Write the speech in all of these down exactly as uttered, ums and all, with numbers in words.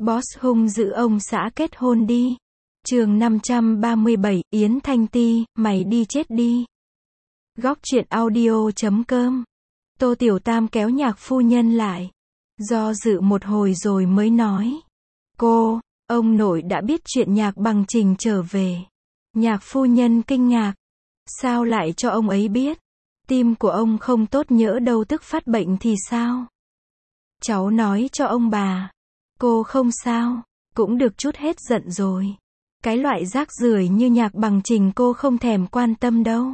Boss hung dữ ông xã kết hôn đi. Chương năm trăm ba mươi bảy, Yến Thanh Ti, mày đi chết đi. Góc truyện audio chấm com. Tô Tiểu Tam kéo Nhạc phu nhân lại. Do dự một hồi rồi mới nói. Cô, ông nội đã biết chuyện Nhạc Bằng Trình trở về. Nhạc phu nhân kinh ngạc. Sao lại cho ông ấy biết? Tim của ông không tốt nhỡ đâu tức phát bệnh thì sao? Cháu nói cho ông bà. Cô không sao, cũng được chút hết giận rồi. Cái loại rác rưởi như Nhạc Bằng Trình cô không thèm quan tâm đâu.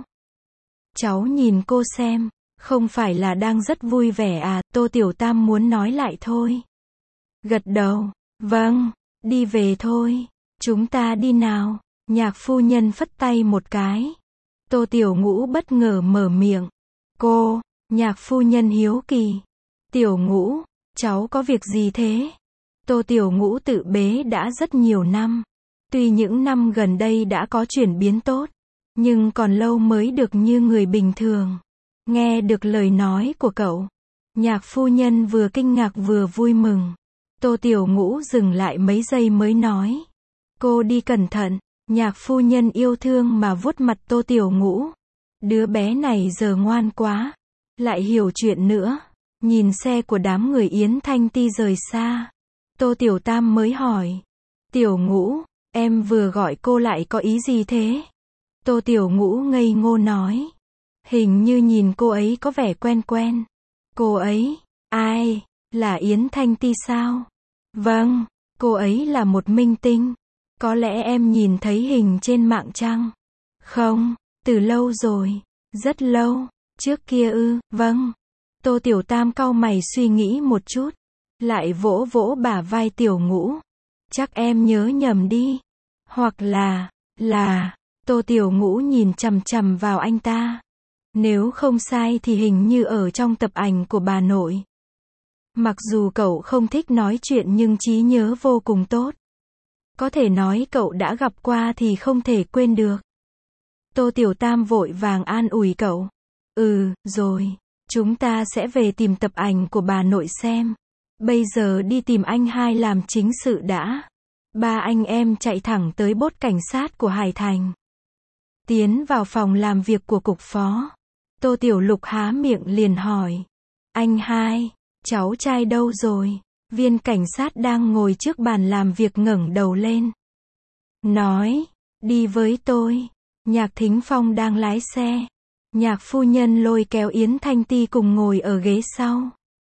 Cháu nhìn cô xem, không phải là đang rất vui vẻ à? Tô Tiểu Tam muốn nói lại thôi. Gật đầu, vâng, đi về thôi. Chúng ta đi nào. Nhạc phu nhân phất tay một cái. Tô Tiểu Ngũ bất ngờ mở miệng. Cô, Nhạc phu nhân hiếu kỳ. Tiểu Ngũ, cháu có việc gì thế? Tô Tiểu Ngũ tự bế đã rất nhiều năm. Tuy những năm gần đây đã có chuyển biến tốt, nhưng còn lâu mới được như người bình thường. Nghe được lời nói của cậu, Nhạc phu nhân vừa kinh ngạc vừa vui mừng. Tô Tiểu Ngũ dừng lại mấy giây mới nói. Cô đi cẩn thận. Nhạc phu nhân yêu thương mà vuốt mặt Tô Tiểu Ngũ. Đứa bé này giờ ngoan quá, lại hiểu chuyện nữa. Nhìn xe của đám người Yến Thanh Ti rời xa, Tô Tiểu Tam mới hỏi. Tiểu Ngũ, em vừa gọi cô lại có ý gì thế? Tô Tiểu Ngũ ngây ngô nói. Hình như nhìn cô ấy có vẻ quen quen. Cô ấy, ai, là Yến Thanh Ti sao? Vâng, cô ấy là một minh tinh. Có lẽ em nhìn thấy hình trên mạng chăng? Không, từ lâu rồi, rất lâu, trước kia ư, vâng. Tô Tiểu Tam cau mày suy nghĩ một chút, lại vỗ vỗ bả vai Tiểu Ngũ. Chắc em nhớ nhầm đi. Hoặc là, là, Tô Tiểu Ngũ nhìn chằm chằm vào anh ta. Nếu không sai thì hình như ở trong tập ảnh của bà nội. Mặc dù cậu không thích nói chuyện nhưng trí nhớ vô cùng tốt. Có thể nói cậu đã gặp qua thì không thể quên được. Tô Tiểu Tam vội vàng an ủi cậu. Ừ, rồi, chúng ta sẽ về tìm tập ảnh của bà nội xem. Bây giờ đi tìm anh hai làm chính sự đã. Ba anh em chạy thẳng tới bốt cảnh sát của Hải Thành. Tiến vào phòng làm việc của cục phó. Tô Tiểu Lục há miệng liền hỏi. Anh hai, cháu trai đâu rồi? Viên cảnh sát đang ngồi trước bàn làm việc ngẩng đầu lên. Nói, đi với tôi. Nhạc Thính Phong đang lái xe. Nhạc phu nhân lôi kéo Yến Thanh Ti cùng ngồi ở ghế sau.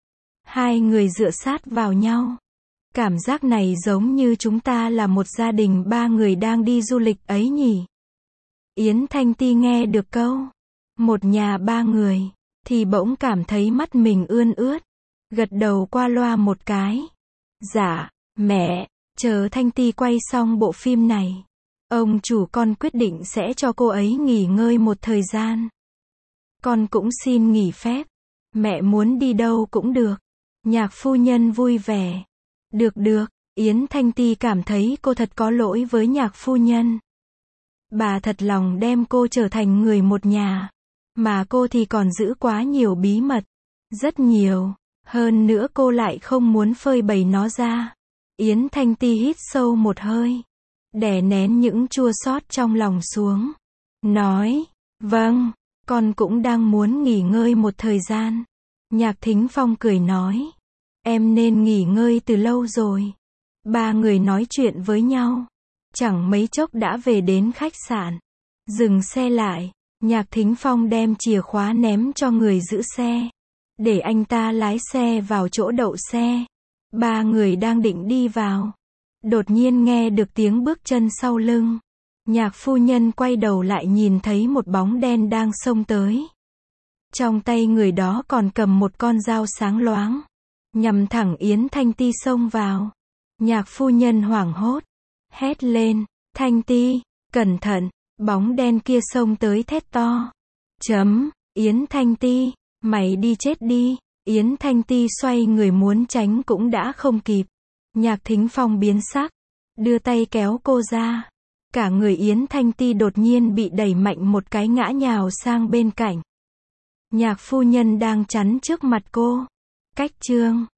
Hai người dựa sát vào nhau. Cảm giác này giống như chúng ta là một gia đình ba người đang đi du lịch ấy nhỉ. Yến Thanh Ti nghe được câu một nhà ba người, thì bỗng cảm thấy mắt mình ươn ướt. Gật đầu qua loa một cái. Dạ, mẹ, chờ Thanh Ti quay xong bộ phim này, ông chủ con quyết định sẽ cho cô ấy nghỉ ngơi một thời gian. Con cũng xin nghỉ phép. Mẹ muốn đi đâu cũng được. Nhạc phu nhân vui vẻ. Được được, Yến Thanh Ti cảm thấy cô thật có lỗi với nhạc phu nhân. Bà thật lòng đem cô trở thành người một nhà. Mà cô thì còn giữ quá nhiều bí mật. Rất nhiều. Hơn nữa cô lại không muốn phơi bày nó ra. Yến Thanh Ti hít sâu một hơi. Đè nén những chua xót trong lòng xuống. Nói, vâng, con cũng đang muốn nghỉ ngơi một thời gian. Nhạc Thính Phong cười nói. Em nên nghỉ ngơi từ lâu rồi. Ba người nói chuyện với nhau. Chẳng mấy chốc đã về đến khách sạn. Dừng xe lại. Nhạc Thính Phong đem chìa khóa ném cho người giữ xe. Để anh ta lái xe vào chỗ đậu xe. Ba người đang định đi vào. Đột nhiên nghe được tiếng bước chân sau lưng. Nhạc phu nhân quay đầu lại nhìn thấy một bóng đen đang xông tới. Trong tay người đó còn cầm một con dao sáng loáng. Nhằm thẳng Yến Thanh Ti xông vào. Nhạc phu nhân hoảng hốt. Hét lên. Thanh Ti, cẩn thận. Bóng đen kia xông tới thét to. Chấm, Yến Thanh Ti. Mày đi chết đi. Yến Thanh Ti xoay người muốn tránh cũng đã không kịp. Nhạc Thính Phong biến sắc. Đưa tay kéo cô ra. Cả người Yến Thanh Ti đột nhiên bị đẩy mạnh một cái ngã nhào sang bên cạnh. Nhạc phu nhân đang chắn trước mặt cô. Cách chương